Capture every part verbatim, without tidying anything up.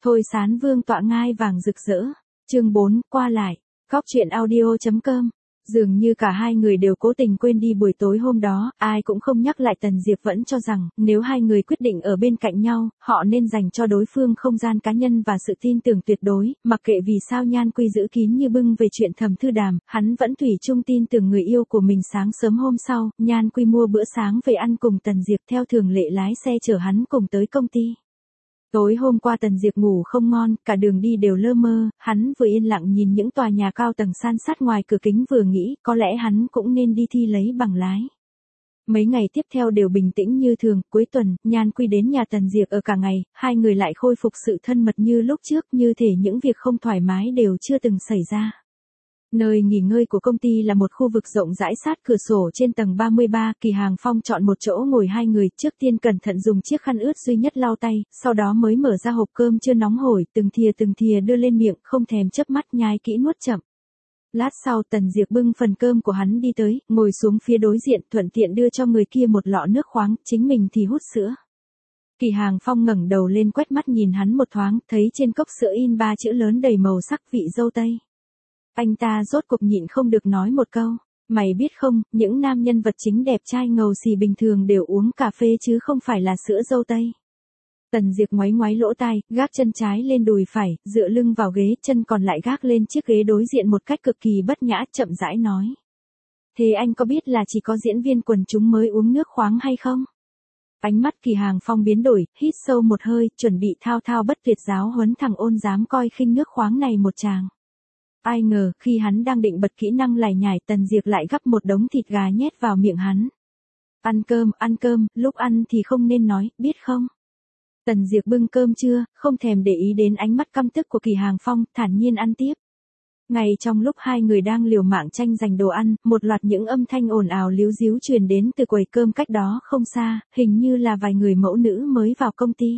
Thôi Sán Vương tọa ngai vàng rực rỡ. Chương bốn, qua lại. Góc truyện audio chấm com. Dường như cả hai người đều cố tình quên đi buổi tối hôm đó, ai cũng không nhắc lại. Tần Diệp vẫn cho rằng, nếu hai người quyết định ở bên cạnh nhau, họ nên dành cho đối phương không gian cá nhân và sự tin tưởng tuyệt đối, mặc kệ vì sao Nhan Quy giữ kín như bưng về chuyện Thẩm Thư Đàm, hắn vẫn thủy chung tin tưởng người yêu của mình. Sáng sớm hôm sau, Nhan Quy mua bữa sáng về ăn cùng Tần Diệp, theo thường lệ lái xe chở hắn cùng tới công ty. Tối hôm qua Tần Diệp ngủ không ngon, cả đường đi đều lơ mơ, hắn vừa yên lặng nhìn những tòa nhà cao tầng san sát ngoài cửa kính vừa nghĩ, có lẽ hắn cũng nên đi thi lấy bằng lái. Mấy ngày tiếp theo đều bình tĩnh như thường, cuối tuần, Nhan Quy đến nhà Tần Diệp ở cả ngày, hai người lại khôi phục sự thân mật như lúc trước, như thể những việc không thoải mái đều chưa từng xảy ra. Nơi nghỉ ngơi của công ty là một khu vực rộng rãi sát cửa sổ trên tầng ba mươi ba, Kỳ Hàng Phong chọn một chỗ ngồi hai người, trước tiên cẩn thận dùng chiếc khăn ướt duy nhất lau tay, sau đó mới mở ra hộp cơm chưa nóng hổi, từng thìa từng thìa đưa lên miệng, không thèm chớp mắt nhai kỹ nuốt chậm. Lát sau Tần Diệp bưng phần cơm của hắn đi tới, ngồi xuống phía đối diện, thuận tiện đưa cho người kia một lọ nước khoáng, chính mình thì hút sữa. Kỳ Hàng Phong ngẩng đầu lên quét mắt nhìn hắn một thoáng, thấy trên cốc sữa in ba chữ lớn đầy màu sắc vị dâu tây. Anh ta rốt cuộc nhịn không được nói một câu, mày biết không, những nam nhân vật chính đẹp trai ngầu xì bình thường đều uống cà phê chứ không phải là sữa dâu tây. Tần Diệp ngoáy ngoáy lỗ tai, gác chân trái lên đùi phải, dựa lưng vào ghế, chân còn lại gác lên chiếc ghế đối diện một cách cực kỳ bất nhã, chậm rãi nói. Thế anh có biết là chỉ có diễn viên quần chúng mới uống nước khoáng hay không? Ánh mắt Kỳ Hàng Phong biến đổi, hít sâu một hơi, chuẩn bị thao thao bất tuyệt giáo huấn thằng ôn dám coi khinh nước khoáng này một tràng. Ai ngờ, khi hắn đang định bật kỹ năng lải nhải, Tần Diệp lại gắp một đống thịt gà nhét vào miệng hắn. Ăn cơm, ăn cơm, lúc ăn thì không nên nói, biết không? Tần Diệp bưng cơm trưa, không thèm để ý đến ánh mắt căm tức của Kỳ Hàng Phong, thản nhiên ăn tiếp. Ngay trong lúc hai người đang liều mạng tranh giành đồ ăn, một loạt những âm thanh ồn ào líu díu truyền đến từ quầy cơm cách đó không xa, hình như là vài người mẫu nữ mới vào công ty.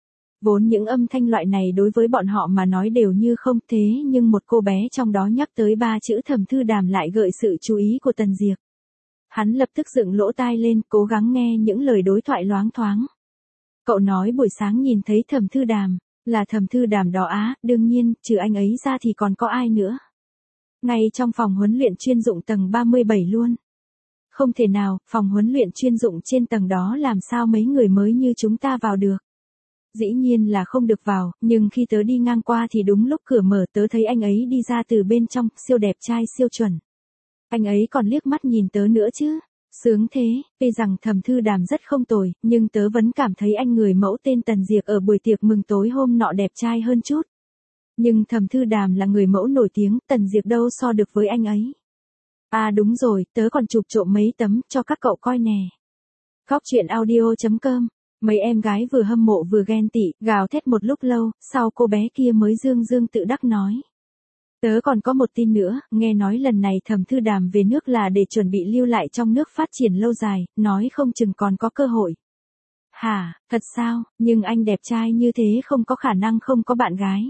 Vốn những âm thanh loại này đối với bọn họ mà nói đều như không, thế nhưng một cô bé trong đó nhắc tới ba chữ Thẩm Thư Đàm lại gợi sự chú ý của Tần Diệp. Hắn lập tức dựng lỗ tai lên, cố gắng nghe những lời đối thoại loáng thoáng. Cậu nói buổi sáng nhìn thấy Thẩm Thư Đàm, là Thẩm Thư Đàm đó á, đương nhiên, trừ anh ấy ra thì còn có ai nữa. Ngay trong phòng huấn luyện chuyên dụng tầng ba mươi bảy luôn. Không thể nào, phòng huấn luyện chuyên dụng trên tầng đó làm sao mấy người mới như chúng ta vào được. Dĩ nhiên là không được vào, nhưng khi tớ đi ngang qua thì đúng lúc cửa mở, tớ thấy anh ấy đi ra từ bên trong, siêu đẹp trai siêu chuẩn. Anh ấy còn liếc mắt nhìn tớ nữa chứ. Sướng thế, tuy rằng Thẩm Thư Đàm rất không tồi, nhưng tớ vẫn cảm thấy anh người mẫu tên Tần Diệp ở buổi tiệc mừng tối hôm nọ đẹp trai hơn chút. Nhưng Thẩm Thư Đàm là người mẫu nổi tiếng, Tần Diệp đâu so được với anh ấy. À đúng rồi, tớ còn chụp trộm mấy tấm cho các cậu coi nè. Góc truyện audio chấm com. Mấy em gái vừa hâm mộ vừa ghen tị, gào thét một lúc lâu, sau cô bé kia mới dương dương tự đắc nói. Tớ còn có một tin nữa, nghe nói lần này Thẩm Thư Đàm về nước là để chuẩn bị lưu lại trong nước phát triển lâu dài, nói không chừng còn có cơ hội. Hả, thật sao, nhưng anh đẹp trai như thế không có khả năng không có bạn gái.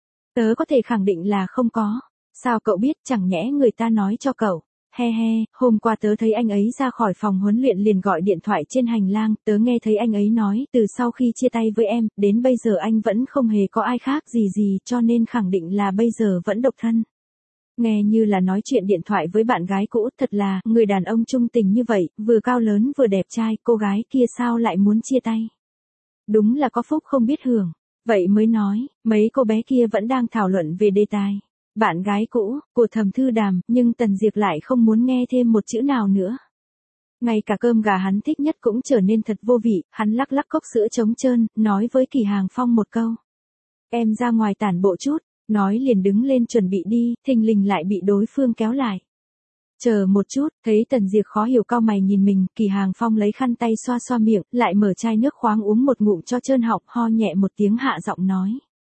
Tớ có thể khẳng định là không có. Sao cậu biết, chẳng nhẽ người ta nói cho cậu. He he, hôm qua tớ thấy anh ấy ra khỏi phòng huấn luyện liền gọi điện thoại trên hành lang, tớ nghe thấy anh ấy nói, từ sau khi chia tay với em, đến bây giờ anh vẫn không hề có ai khác gì gì, cho nên khẳng định là bây giờ vẫn độc thân. Nghe như là nói chuyện điện thoại với bạn gái cũ, thật là, người đàn ông trung tình như vậy, vừa cao lớn vừa đẹp trai, cô gái kia sao lại muốn chia tay. Đúng là có phúc không biết hưởng, vậy mới nói, mấy cô bé kia vẫn đang thảo luận về đề tài. Bạn gái cũ, của Thẩm Thư Đàm, nhưng Tần Diệp lại không muốn nghe thêm một chữ nào nữa. Ngay cả cơm gà hắn thích nhất cũng trở nên thật vô vị, hắn lắc lắc cốc sữa trống trơn, nói với Kỳ Hàng Phong một câu. Em ra ngoài tản bộ chút, nói liền đứng lên chuẩn bị đi, thình lình lại bị đối phương kéo lại. Chờ một chút, thấy Tần Diệp khó hiểu cau mày nhìn mình, Kỳ Hàng Phong lấy khăn tay xoa xoa miệng, lại mở chai nước khoáng uống một ngụm cho trơn họng, ho nhẹ một tiếng hạ giọng nói.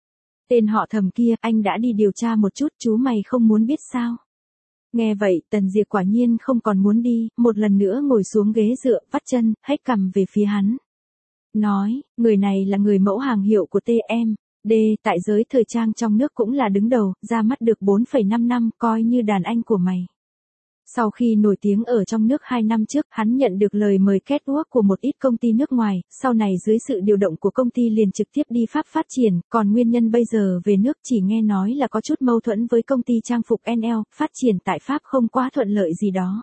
Tên họ Thẩm kia, anh đã đi điều tra một chút, chú mày không muốn biết sao? Nghe vậy, Tần Diệp quả nhiên không còn muốn đi, một lần nữa ngồi xuống ghế dựa, vắt chân, hếch cằm về phía hắn. Nói, người này là người mẫu hàng hiệu của tê em đê, tại giới thời trang trong nước cũng là đứng đầu, ra mắt được bốn phẩy năm năm, coi như đàn anh của mày. Sau khi nổi tiếng ở trong nước hai năm trước, hắn nhận được lời mời catwalk của một ít công ty nước ngoài, sau này dưới sự điều động của công ty liền trực tiếp đi Pháp phát triển, còn nguyên nhân bây giờ về nước chỉ nghe nói là có chút mâu thuẫn với công ty trang phục en lờ, phát triển tại Pháp không quá thuận lợi gì đó.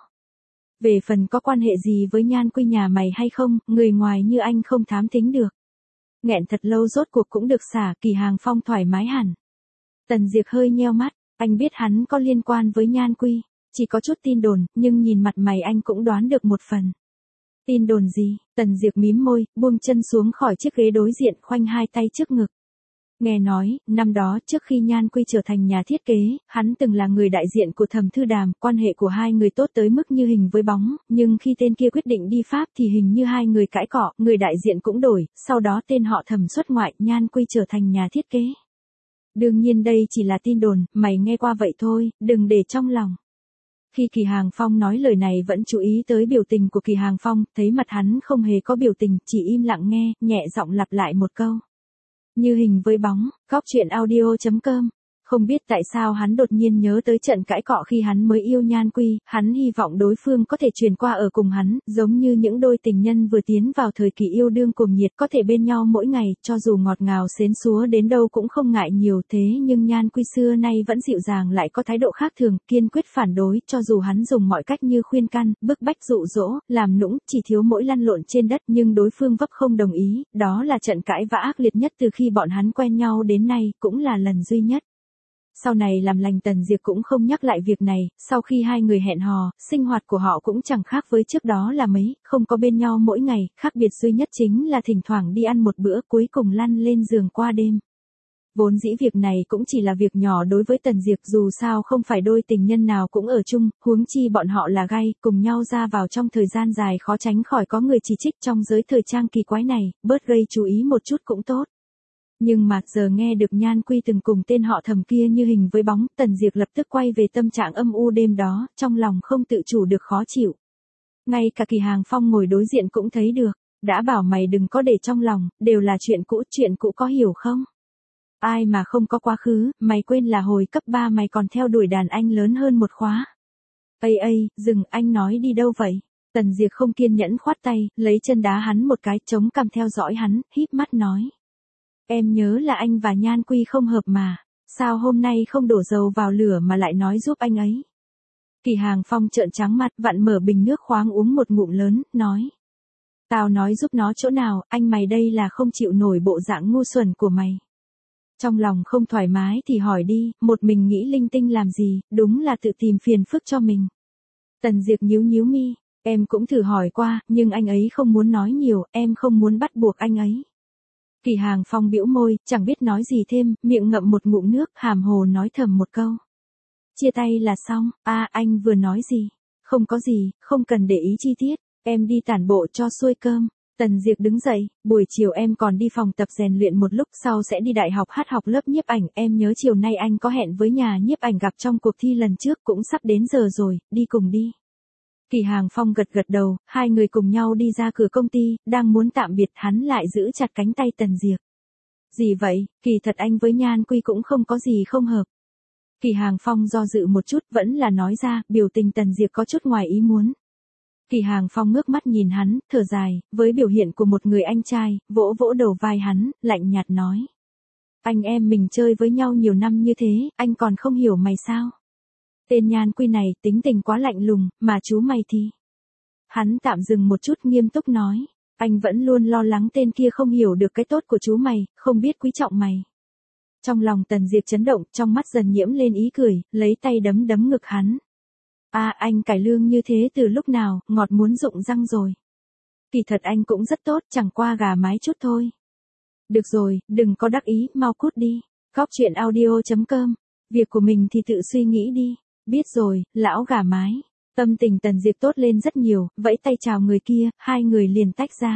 Về phần có quan hệ gì với Nhan Quy nhà mày hay không, người ngoài như anh không thám thính được. Nghẹn thật lâu rốt cuộc cũng được xả, Kỳ Hàng Phong thoải mái hẳn. Tần Diệp hơi nheo mắt, anh biết hắn có liên quan với Nhan Quy. Chỉ có chút tin đồn, nhưng nhìn mặt mày anh cũng đoán được một phần. Tin đồn gì? Tần Diệp mím môi, buông chân xuống khỏi chiếc ghế đối diện, khoanh hai tay trước ngực. Nghe nói, năm đó trước khi Nhan Quy trở thành nhà thiết kế, hắn từng là người đại diện của Thẩm Thư Đàm, quan hệ của hai người tốt tới mức như hình với bóng, nhưng khi tên kia quyết định đi Pháp thì hình như hai người cãi cọ, người đại diện cũng đổi, sau đó tên họ Thẩm xuất ngoại, Nhan Quy trở thành nhà thiết kế. Đương nhiên đây chỉ là tin đồn, mày nghe qua vậy thôi, đừng để trong lòng. Khi Kỳ Hàng Phong nói lời này vẫn chú ý tới biểu tình của Kỳ Hàng Phong, thấy mặt hắn không hề có biểu tình, chỉ im lặng nghe, nhẹ giọng lặp lại một câu. Như hình với bóng, góc truyện audio chấm com. Không biết tại sao hắn đột nhiên nhớ tới trận cãi cọ khi hắn mới yêu Nhan Quy, hắn hy vọng đối phương có thể truyền qua ở cùng hắn, giống như những đôi tình nhân vừa tiến vào thời kỳ yêu đương cuồng nhiệt có thể bên nhau mỗi ngày, cho dù ngọt ngào xến xúa đến đâu cũng không ngại nhiều thế nhưng Nhan Quy xưa nay vẫn dịu dàng lại có thái độ khác thường, kiên quyết phản đối, cho dù hắn dùng mọi cách như khuyên can, bức bách dụ dỗ, làm nũng, chỉ thiếu mỗi lăn lộn trên đất nhưng đối phương vấp không đồng ý, đó là trận cãi vã ác liệt nhất từ khi bọn hắn quen nhau đến nay, cũng là lần duy nhất. Sau này làm lành Tần Diệp cũng không nhắc lại việc này, sau khi hai người hẹn hò, sinh hoạt của họ cũng chẳng khác với trước đó là mấy, không có bên nhau mỗi ngày, khác biệt duy nhất chính là thỉnh thoảng đi ăn một bữa cuối cùng lăn lên giường qua đêm. Vốn dĩ việc này cũng chỉ là việc nhỏ đối với Tần Diệp dù sao không phải đôi tình nhân nào cũng ở chung, huống chi bọn họ là gay, cùng nhau ra vào trong thời gian dài khó tránh khỏi có người chỉ trích trong giới thời trang kỳ quái này, bớt gây chú ý một chút cũng tốt. Nhưng mà giờ nghe được Nhan Quy từng cùng tên họ Thẩm kia như hình với bóng, Tần Diệp lập tức quay về tâm trạng âm u đêm đó, trong lòng không tự chủ được khó chịu. Ngay cả Kỳ Hàng Phong ngồi đối diện cũng thấy được, đã bảo mày đừng có để trong lòng, đều là chuyện cũ, chuyện cũ có hiểu không? Ai mà không có quá khứ, mày quên là hồi cấp ba mày còn theo đuổi đàn anh lớn hơn một khóa. Ây ây, dừng, anh nói đi đâu vậy? Tần Diệp không kiên nhẫn khoát tay, lấy chân đá hắn một cái, chống cằm theo dõi hắn, híp mắt nói. Em nhớ là anh và Nhan Quy không hợp mà, sao hôm nay không đổ dầu vào lửa mà lại nói giúp anh ấy? Kỳ Hàng Phong trợn trắng mặt, vặn mở bình nước khoáng uống một ngụm lớn, nói. Tao nói giúp nó chỗ nào, anh mày đây là không chịu nổi bộ dạng ngu xuẩn của mày. Trong lòng không thoải mái thì hỏi đi, một mình nghĩ linh tinh làm gì, đúng là tự tìm phiền phức cho mình. Tần Diệp nhíu nhíu mi, em cũng thử hỏi qua, nhưng anh ấy không muốn nói nhiều, em không muốn bắt buộc anh ấy. Kỳ Hàng Phong bĩu môi, chẳng biết nói gì thêm, miệng ngậm một ngụm nước, hàm hồ nói thầm một câu. Chia tay là xong, a à, anh vừa nói gì? Không có gì, không cần để ý chi tiết, em đi tản bộ cho xuôi cơm. Tần Diệp đứng dậy, buổi chiều em còn đi phòng tập rèn luyện một lúc sau sẽ đi đại học hát học lớp nhiếp ảnh, em nhớ chiều nay anh có hẹn với nhà nhiếp ảnh gặp trong cuộc thi lần trước cũng sắp đến giờ rồi, đi cùng đi. Kỳ Hàng Phong gật gật đầu, hai người cùng nhau đi ra cửa công ty, đang muốn tạm biệt hắn lại giữ chặt cánh tay Tần Diệp. Gì vậy, kỳ thật anh với Nhan Quy cũng không có gì không hợp. Kỳ Hàng Phong do dự một chút vẫn là nói ra, biểu tình Tần Diệp có chút ngoài ý muốn. Kỳ Hàng Phong ngước mắt nhìn hắn, thở dài, với biểu hiện của một người anh trai, vỗ vỗ đầu vai hắn, lạnh nhạt nói. Anh em mình chơi với nhau nhiều năm như thế, anh còn không hiểu mày sao? Tên Nhan Quy này tính tình quá lạnh lùng, mà chú mày thì... Hắn tạm dừng một chút nghiêm túc nói, anh vẫn luôn lo lắng tên kia không hiểu được cái tốt của chú mày, không biết quý trọng mày. Trong lòng Tần Diệp chấn động, trong mắt dần nhiễm lên ý cười, lấy tay đấm đấm ngực hắn. À anh cải lương như thế từ lúc nào, ngọt muốn rụng răng rồi. Kỳ thật anh cũng rất tốt, chẳng qua gà mái chút thôi. Được rồi, đừng có đắc ý, mau cút đi. Góc truyện audio chấm com. Việc của mình thì tự suy nghĩ đi. Biết rồi, lão gà mái. Tâm tình Tần Diệp tốt lên rất nhiều, vẫy tay chào người kia, hai người liền tách ra.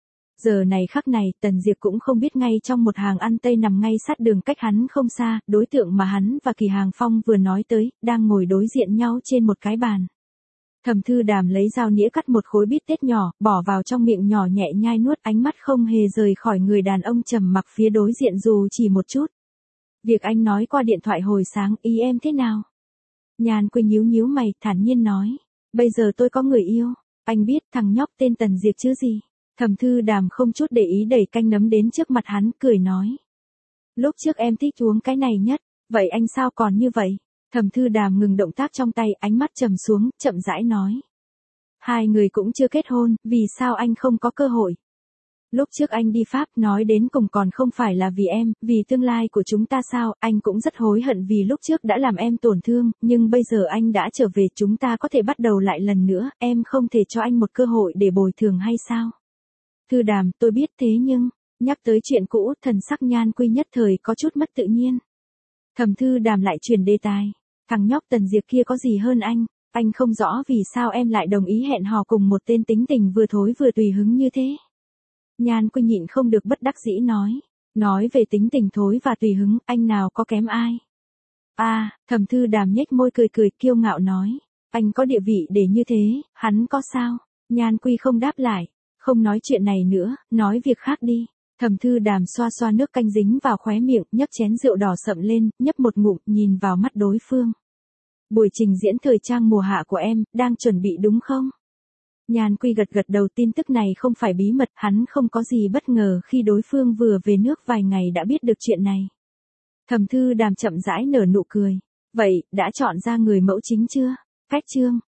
Giờ này khắc này, Tần Diệp cũng không biết ngay trong một hàng ăn tây nằm ngay sát đường cách hắn không xa, đối tượng mà hắn và Kỳ Hàng Phong vừa nói tới, đang ngồi đối diện nhau trên một cái bàn. Thẩm Thư Đàm lấy dao nĩa cắt một khối bít tết nhỏ, bỏ vào trong miệng nhỏ nhẹ nhai nuốt, ánh mắt không hề rời khỏi người đàn ông trầm mặc phía đối diện dù chỉ một chút. Việc anh nói qua điện thoại hồi sáng, ý em thế nào? Nhan Quy nhíu nhíu mày, thản nhiên nói. Bây giờ tôi có người yêu. Anh biết thằng nhóc tên Tần Diệp chứ gì. Thẩm Thư Đàm không chút để ý đẩy canh nấm đến trước mặt hắn, cười nói. Lúc trước em thích uống cái này nhất, vậy anh sao còn như vậy? Thẩm Thư Đàm ngừng động tác trong tay, ánh mắt trầm xuống, chậm rãi nói. Hai người cũng chưa kết hôn, vì sao anh không có cơ hội? Lúc trước anh đi Pháp nói đến cùng còn không phải là vì em, vì tương lai của chúng ta sao, anh cũng rất hối hận vì lúc trước đã làm em tổn thương, nhưng bây giờ anh đã trở về, chúng ta có thể bắt đầu lại lần nữa, em không thể cho anh một cơ hội để bồi thường hay sao? Thư Đàm, tôi biết thế nhưng, nhắc tới chuyện cũ, thần sắc Nhan Quy nhất thời có chút mất tự nhiên. Thẩm Thư Đàm lại chuyển đề tài, thằng nhóc Tần Diệp kia có gì hơn anh, anh không rõ vì sao em lại đồng ý hẹn hò cùng một tên tính tình vừa thối vừa tùy hứng như thế. Nhan Quy nhịn không được bất đắc dĩ nói, nói về tính tình thối và tùy hứng, anh nào có kém ai. À, Thẩm Thư Đàm nhếch môi cười cười kiêu ngạo nói, anh có địa vị để như thế, hắn có sao? Nhan Quy không đáp lại, không nói chuyện này nữa, nói việc khác đi. Thẩm Thư Đàm xoa xoa nước canh dính vào khóe miệng, nhấc chén rượu đỏ sậm lên, nhấp một ngụm, nhìn vào mắt đối phương. Buổi trình diễn thời trang mùa hạ của em, đang chuẩn bị đúng không? Nhan Quy gật gật đầu, tin tức này không phải bí mật, hắn không có gì bất ngờ khi đối phương vừa về nước vài ngày đã biết được chuyện này. Thẩm Thư Đàm chậm rãi nở nụ cười. Vậy, đã chọn ra người mẫu chính chưa? Cách chương.